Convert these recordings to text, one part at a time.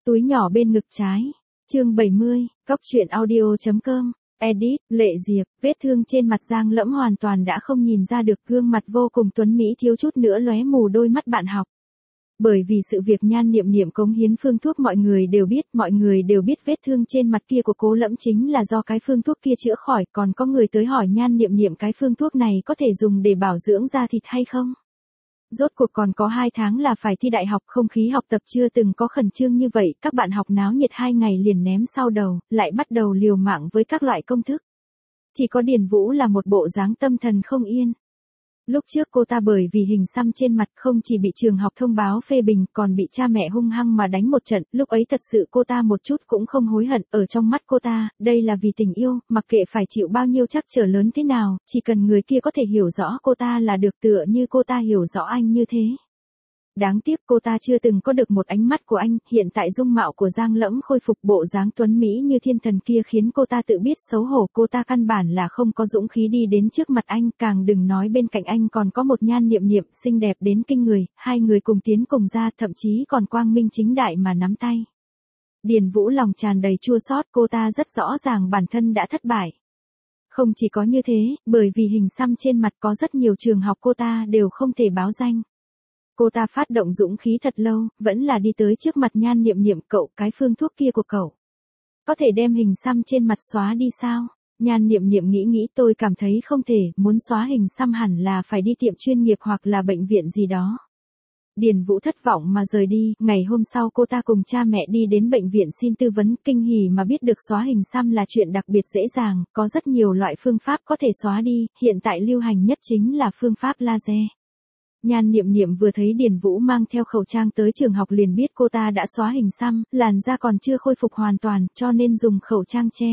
Túi nhỏ bên ngực trái. Chương 70, Cóc truyện audio.com. Edit, Lệ Diệp, vết thương trên mặt Giang Lẫm hoàn toàn đã không nhìn ra được, gương mặt vô cùng tuấn mỹ thiếu chút nữa lóe mù đôi mắt bạn học. Bởi vì sự việc Nhan Niệm Niệm cống hiến phương thuốc mọi người đều biết vết thương trên mặt kia của Cố Lẫm chính là do cái phương thuốc kia chữa khỏi, còn có người tới hỏi Nhan Niệm Niệm cái phương thuốc này có thể dùng để bảo dưỡng da thịt hay không. Rốt cuộc còn có 2 tháng là phải thi đại học, không khí học tập chưa từng có khẩn trương như vậy, các bạn học náo nhiệt 2 ngày liền ném sau đầu, lại bắt đầu liều mạng với các loại công thức. Chỉ có Điền Vũ là một bộ dáng tâm thần không yên. Lúc trước cô ta bởi vì hình xăm trên mặt không chỉ bị trường học thông báo phê bình còn bị cha mẹ hung hăng mà đánh một trận, lúc ấy thật sự cô ta một chút cũng không hối hận, ở trong mắt cô ta, đây là vì tình yêu, mặc kệ phải chịu bao nhiêu trắc trở lớn thế nào, chỉ cần người kia có thể hiểu rõ cô ta là được, tựa như cô ta hiểu rõ anh như thế. Đáng tiếc cô ta chưa từng có được một ánh mắt của anh, hiện tại dung mạo của Giang Lẫm khôi phục bộ dáng tuấn mỹ như thiên thần kia khiến cô ta tự biết xấu hổ, cô ta căn bản là không có dũng khí đi đến trước mặt anh, càng đừng nói bên cạnh anh còn có một Nhan Niệm Niệm xinh đẹp đến kinh người, hai người cùng tiến cùng ra, thậm chí còn quang minh chính đại mà nắm tay. Điền Vũ lòng tràn đầy chua xót, cô ta rất rõ ràng bản thân đã thất bại. Không chỉ có như thế, bởi vì hình xăm trên mặt có rất nhiều trường học cô ta đều không thể báo danh. Cô ta phát động dũng khí thật lâu, vẫn là đi tới trước mặt Nhan Niệm Niệm, cậu, cái phương thuốc kia của cậu có thể đem hình xăm trên mặt xóa đi sao? Nhan Niệm Niệm nghĩ, tôi cảm thấy không thể, muốn xóa hình xăm hẳn là phải đi tiệm chuyên nghiệp hoặc là bệnh viện gì đó. Điền Vũ thất vọng mà rời đi, ngày hôm sau cô ta cùng cha mẹ đi đến bệnh viện xin tư vấn, kinh hỉ mà biết được xóa hình xăm là chuyện đặc biệt dễ dàng, có rất nhiều loại phương pháp có thể xóa đi, hiện tại lưu hành nhất chính là phương pháp laser. Nhan Niệm Niệm vừa thấy Điền Vũ mang theo khẩu trang tới trường học liền biết cô ta đã xóa hình xăm, làn da còn chưa khôi phục hoàn toàn, cho nên dùng khẩu trang che.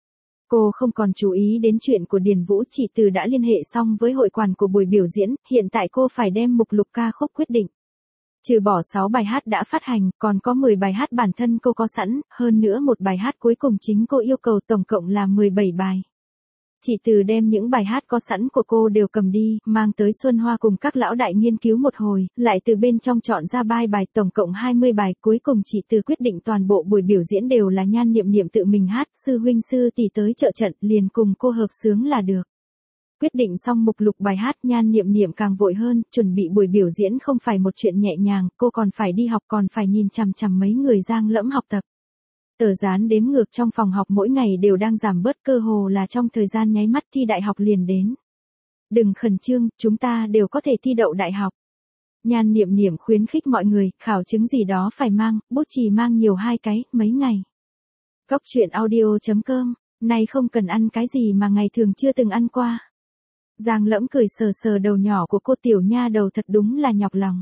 Cô không còn chú ý đến chuyện của Điền Vũ, chị Từ đã liên hệ xong với hội quản của buổi biểu diễn, hiện tại cô phải đem mục lục ca khúc quyết định. Trừ bỏ 6 bài hát đã phát hành, còn có 10 bài hát bản thân cô có sẵn, hơn nữa một bài hát cuối cùng chính cô yêu cầu, tổng cộng là 17 bài. Chị Từ đem những bài hát có sẵn của cô đều cầm đi, mang tới Xuân Hoa cùng các lão đại nghiên cứu một hồi, lại từ bên trong chọn ra 3 bài, tổng cộng 20 bài, cuối cùng chị Từ quyết định toàn bộ buổi biểu diễn đều là Nhan Niệm Niệm tự mình hát, sư huynh sư tỷ tới trợ trận, liền cùng cô hợp xướng là được. Quyết định xong mục lục bài hát, Nhan Niệm Niệm càng vội hơn, chuẩn bị buổi biểu diễn không phải một chuyện nhẹ nhàng, cô còn phải đi học, còn phải nhìn chằm chằm mấy người Giang Lẫm học tập. Tờ dán đếm ngược trong phòng học mỗi ngày đều đang giảm bớt, cơ hồ là trong thời gian nháy mắt thi đại học liền đến. Đừng khẩn trương, chúng ta đều có thể thi đậu đại học. Nhan Niệm Niệm khuyến khích mọi người, khảo chứng gì đó phải mang, bút chì mang nhiều 2 cái, mấy ngày. Cóc truyện audio.com, nay không cần ăn cái gì mà ngày thường chưa từng ăn qua. Giang Lẫm cười sờ sờ đầu nhỏ của cô, tiểu nha đầu thật đúng là nhọc lòng.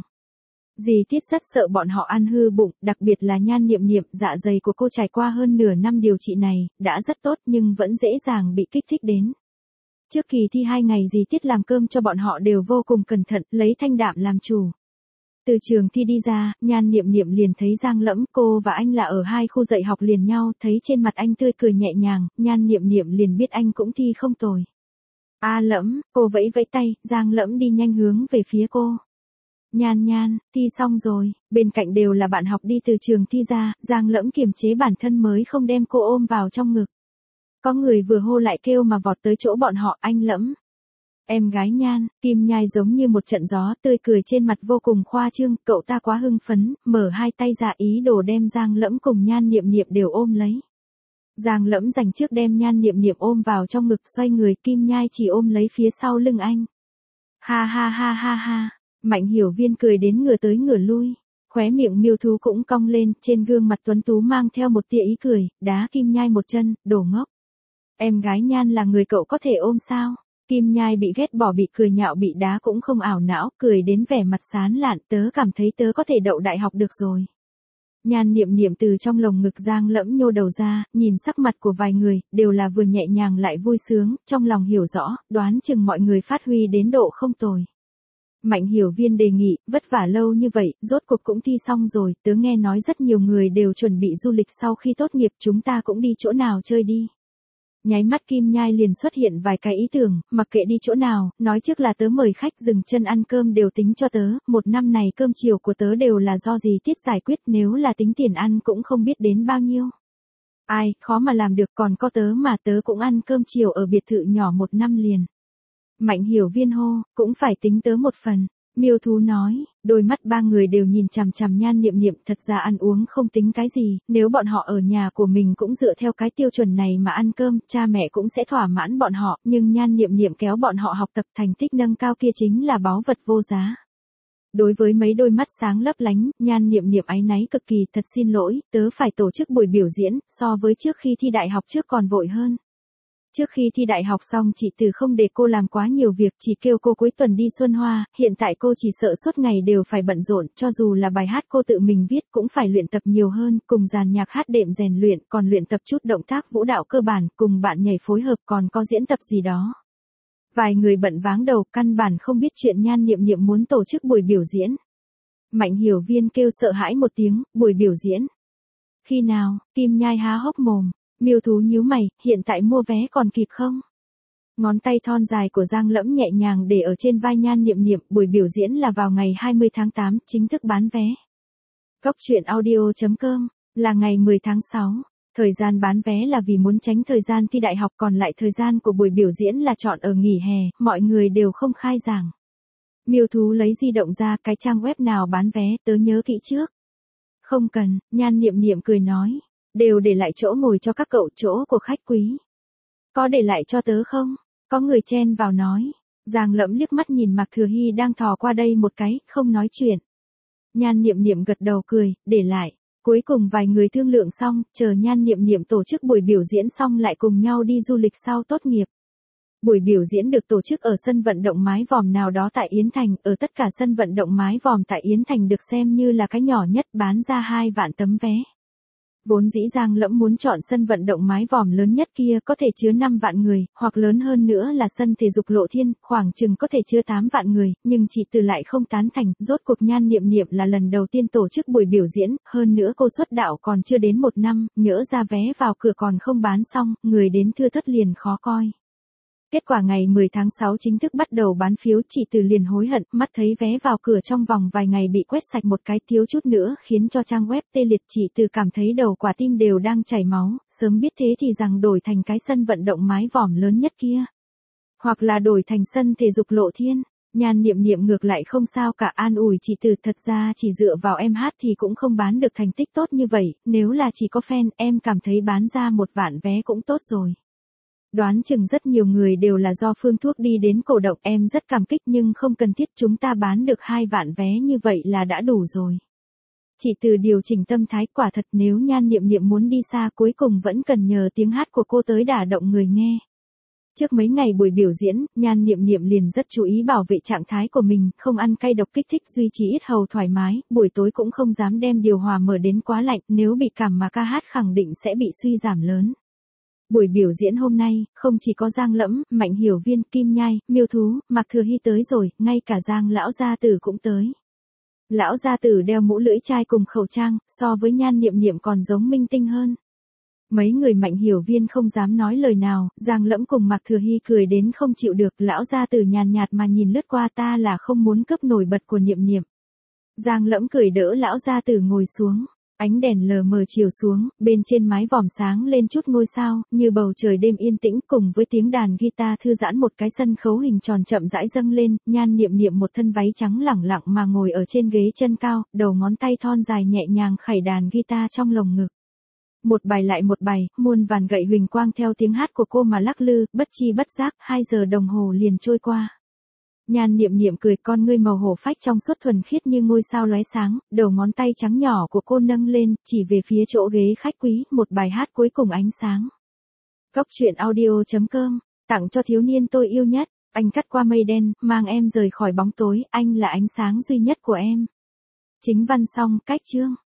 Dì Tiết rất sợ bọn họ ăn hư bụng, đặc biệt là Nhan Niệm Niệm, dạ dày của cô trải qua hơn nửa năm điều trị này, đã rất tốt nhưng vẫn dễ dàng bị kích thích đến. Trước kỳ thi 2 ngày dì Tiết làm cơm cho bọn họ đều vô cùng cẩn thận, lấy thanh đạm làm chủ. Từ trường thi đi ra, Nhan Niệm Niệm liền thấy Giang Lẫm, cô và anh là ở 2 khu dạy học liền nhau, thấy trên mặt anh tươi cười nhẹ nhàng, Nhan Niệm Niệm liền biết anh cũng thi không tồi. A Lẫm, cô vẫy vẫy tay, Giang Lẫm đi nhanh hướng về phía cô. Nhan, thi xong rồi, bên cạnh đều là bạn học đi từ trường thi ra, Giang Lẫm kiềm chế bản thân mới không đem cô ôm vào trong ngực. Có người vừa hô lại kêu mà vọt tới chỗ bọn họ, anh Lẫm. Em gái Nhan, Kim Nhai giống như một trận gió, tươi cười trên mặt vô cùng khoa trương, cậu ta quá hưng phấn, mở 2 tay ra ý đồ đem Giang Lẫm cùng Nhan Niệm Niệm đều ôm lấy. Giang Lẫm dành trước đem Nhan Niệm Niệm ôm vào trong ngực, xoay người, Kim Nhai chỉ ôm lấy phía sau lưng anh. Ha ha ha ha ha. Mạnh Hiểu Viên cười đến ngửa tới ngửa lui, khóe miệng miêu thú cũng cong lên, trên gương mặt tuấn tú mang theo một tia ý cười, đá Kim Nhai một chân, đồ ngốc. Em gái Nhan là người cậu có thể ôm sao? Kim Nhai bị ghét bỏ, bị cười nhạo, bị đá cũng không ảo não, cười đến vẻ mặt sán lạn, tớ cảm thấy tớ có thể đậu đại học được rồi. Nhan Niệm Niệm từ trong lồng ngực Giang Lẫm nhô đầu ra, nhìn sắc mặt của vài người, đều là vừa nhẹ nhàng lại vui sướng, trong lòng hiểu rõ, đoán chừng mọi người phát huy đến độ không tồi. Mạnh Hiểu Viên đề nghị, vất vả lâu như vậy, rốt cuộc cũng thi xong rồi, tớ nghe nói rất nhiều người đều chuẩn bị du lịch sau khi tốt nghiệp, chúng ta cũng đi chỗ nào chơi đi. Nháy mắt Kim Nhai liền xuất hiện vài cái ý tưởng, mặc kệ đi chỗ nào, nói trước là tớ mời khách dừng chân ăn cơm đều tính cho tớ, một năm này cơm chiều của tớ đều là do gì tiết giải quyết, nếu là tính tiền ăn cũng không biết đến bao nhiêu. Ai, khó mà làm được, còn có tớ mà tớ cũng ăn cơm chiều ở biệt thự nhỏ một năm liền. Mạnh Hiểu Viên hô, cũng phải tính tớ một phần. Miêu Thú nói, đôi mắt ba người đều nhìn chằm chằm Nhan Niệm Niệm, thật ra ăn uống không tính cái gì, nếu bọn họ ở nhà của mình cũng dựa theo cái tiêu chuẩn này mà ăn cơm, cha mẹ cũng sẽ thỏa mãn bọn họ, nhưng Nhan Niệm Niệm kéo bọn họ học tập thành tích nâng cao kia chính là báu vật vô giá. Đối với mấy đôi mắt sáng lấp lánh, Nhan Niệm Niệm áy náy cực kỳ, thật xin lỗi, tớ phải tổ chức buổi biểu diễn, so với trước khi thi đại học trước còn vội hơn. Trước khi thi đại học xong chị Từ không để cô làm quá nhiều việc, chỉ kêu cô cuối tuần đi Xuân Hoa, hiện tại cô chỉ sợ suốt ngày đều phải bận rộn, cho dù là bài hát cô tự mình viết cũng phải luyện tập nhiều hơn, cùng dàn nhạc hát đệm rèn luyện, còn luyện tập chút động tác vũ đạo cơ bản, cùng bạn nhảy phối hợp, còn có diễn tập gì đó. Vài người bận váng đầu, căn bản không biết chuyện Nhan Niệm Niệm muốn tổ chức buổi biểu diễn. Mạnh Hiểu Viên kêu sợ hãi một tiếng, buổi biểu diễn. Khi nào? Kim Nhai há hốc mồm. Miêu Thú nhíu mày, hiện tại mua vé còn kịp không? Ngón tay thon dài của Giang Lẫm nhẹ nhàng để ở trên vai Nhan Niệm Niệm, buổi biểu diễn là vào ngày 20 tháng 8, chính thức bán vé. Góc truyện audio.com, là ngày 10 tháng 6. Thời gian bán vé là vì muốn tránh thời gian thi đại học, còn lại thời gian của buổi biểu diễn là chọn ở nghỉ hè, mọi người đều không khai giảng. Miêu Thú lấy di động ra, cái trang web nào bán vé, tớ nhớ kỹ trước. Không cần, Nhan Niệm Niệm cười nói. Đều để lại chỗ ngồi cho các cậu, chỗ của khách quý. Có để lại cho tớ không? Có người chen vào nói. Giang Lẫm liếc mắt nhìn Mạc Thừa Hy đang thò qua đây một cái, không nói chuyện. Nhan Niệm Niệm gật đầu cười, để lại. Cuối cùng vài người thương lượng xong, chờ Nhan Niệm Niệm tổ chức buổi biểu diễn xong lại cùng nhau đi du lịch sau tốt nghiệp. Buổi biểu diễn được tổ chức ở sân vận động Mái Vòm nào đó tại Yến Thành, ở tất cả sân vận động Mái Vòm tại Yến Thành được xem như là cái nhỏ nhất, bán ra 2 vạn tấm vé. Vốn dĩ Giang Lẫm muốn chọn sân vận động Mái Vòm lớn nhất kia có thể chứa 5 vạn người, hoặc lớn hơn nữa là sân thể dục Lộ Thiên, khoảng chừng có thể chứa 8 vạn người, nhưng chị Từ lại không tán thành, rốt cuộc Nhan Niệm Niệm là lần đầu tiên tổ chức buổi biểu diễn, hơn nữa cô xuất đạo còn chưa đến 1 năm, nhỡ ra vé vào cửa còn không bán xong, người đến thưa thớt liền khó coi. Kết quả ngày 10 tháng 6 chính thức bắt đầu bán phiếu, chị Từ liền hối hận, mắt thấy vé vào cửa trong vòng vài ngày bị quét sạch một cái, thiếu chút nữa khiến cho trang web tê liệt, chị Từ cảm thấy đầu quả tim đều đang chảy máu, sớm biết thế thì rằng đổi thành cái sân vận động Mái Vòm lớn nhất kia. Hoặc là đổi thành sân thể dục Lộ Thiên. Nhan Niệm Niệm ngược lại không sao cả, an ủi chị Từ, thật ra chỉ dựa vào em hát thì cũng không bán được thành tích tốt như vậy, nếu là chỉ có fan, em cảm thấy bán ra 1 vạn vé cũng tốt rồi. Đoán chừng rất nhiều người đều là do Phương Thuốc đi đến cổ động, em rất cảm kích nhưng không cần thiết, chúng ta bán được 2 vạn vé như vậy là đã đủ rồi. Chị Từ điều chỉnh tâm thái, quả thật nếu Nhan Niệm Niệm muốn đi xa cuối cùng vẫn cần nhờ tiếng hát của cô tới đả động người nghe. Trước mấy ngày buổi biểu diễn, Nhan Niệm Niệm liền rất chú ý bảo vệ trạng thái của mình, không ăn cay độc kích thích, duy trì yết hầu thoải mái, buổi tối cũng không dám đem điều hòa mở đến quá lạnh, nếu bị cảm mà ca hát khẳng định sẽ bị suy giảm lớn. Buổi biểu diễn hôm nay, không chỉ có Giang Lẫm, Mạnh Hiểu Viên, Kim Nhai, Miêu Thú, Mạc Thừa Hy tới rồi, ngay cả Giang lão gia tử cũng tới. Lão gia tử đeo mũ lưỡi chai cùng khẩu trang, so với Nhan Niệm Niệm còn giống minh tinh hơn. Mấy người Mạnh Hiểu Viên không dám nói lời nào, Giang Lẫm cùng Mạc Thừa Hy cười đến không chịu được, lão gia tử nhàn nhạt mà nhìn lướt qua, ta là không muốn cướp nổi bật của Niệm Niệm. Giang Lẫm cười đỡ lão gia tử ngồi xuống. Ánh đèn lờ mờ chiều xuống, bên trên mái vòm sáng lên chút ngôi sao, như bầu trời đêm yên tĩnh, cùng với tiếng đàn guitar thư giãn, một cái sân khấu hình tròn chậm rãi dâng lên, Nhan Niệm Niệm một thân váy trắng lẳng lặng mà ngồi ở trên ghế chân cao, đầu ngón tay thon dài nhẹ nhàng khẩy đàn guitar trong lồng ngực. Một bài lại một bài, muôn vàn gậy huỳnh quang theo tiếng hát của cô mà lắc lư, bất chi bất giác, 2 giờ đồng hồ liền trôi qua. Nhan Niệm Niệm cười, con ngươi màu hổ phách trong suốt thuần khiết như ngôi sao lóe sáng, đầu ngón tay trắng nhỏ của cô nâng lên, chỉ về phía chỗ ghế khách quý, một bài hát cuối cùng ánh sáng. Góc truyện audio.com, tặng cho thiếu niên tôi yêu nhất, anh cắt qua mây đen, mang em rời khỏi bóng tối, anh là ánh sáng duy nhất của em. Chính văn xong, cách chương.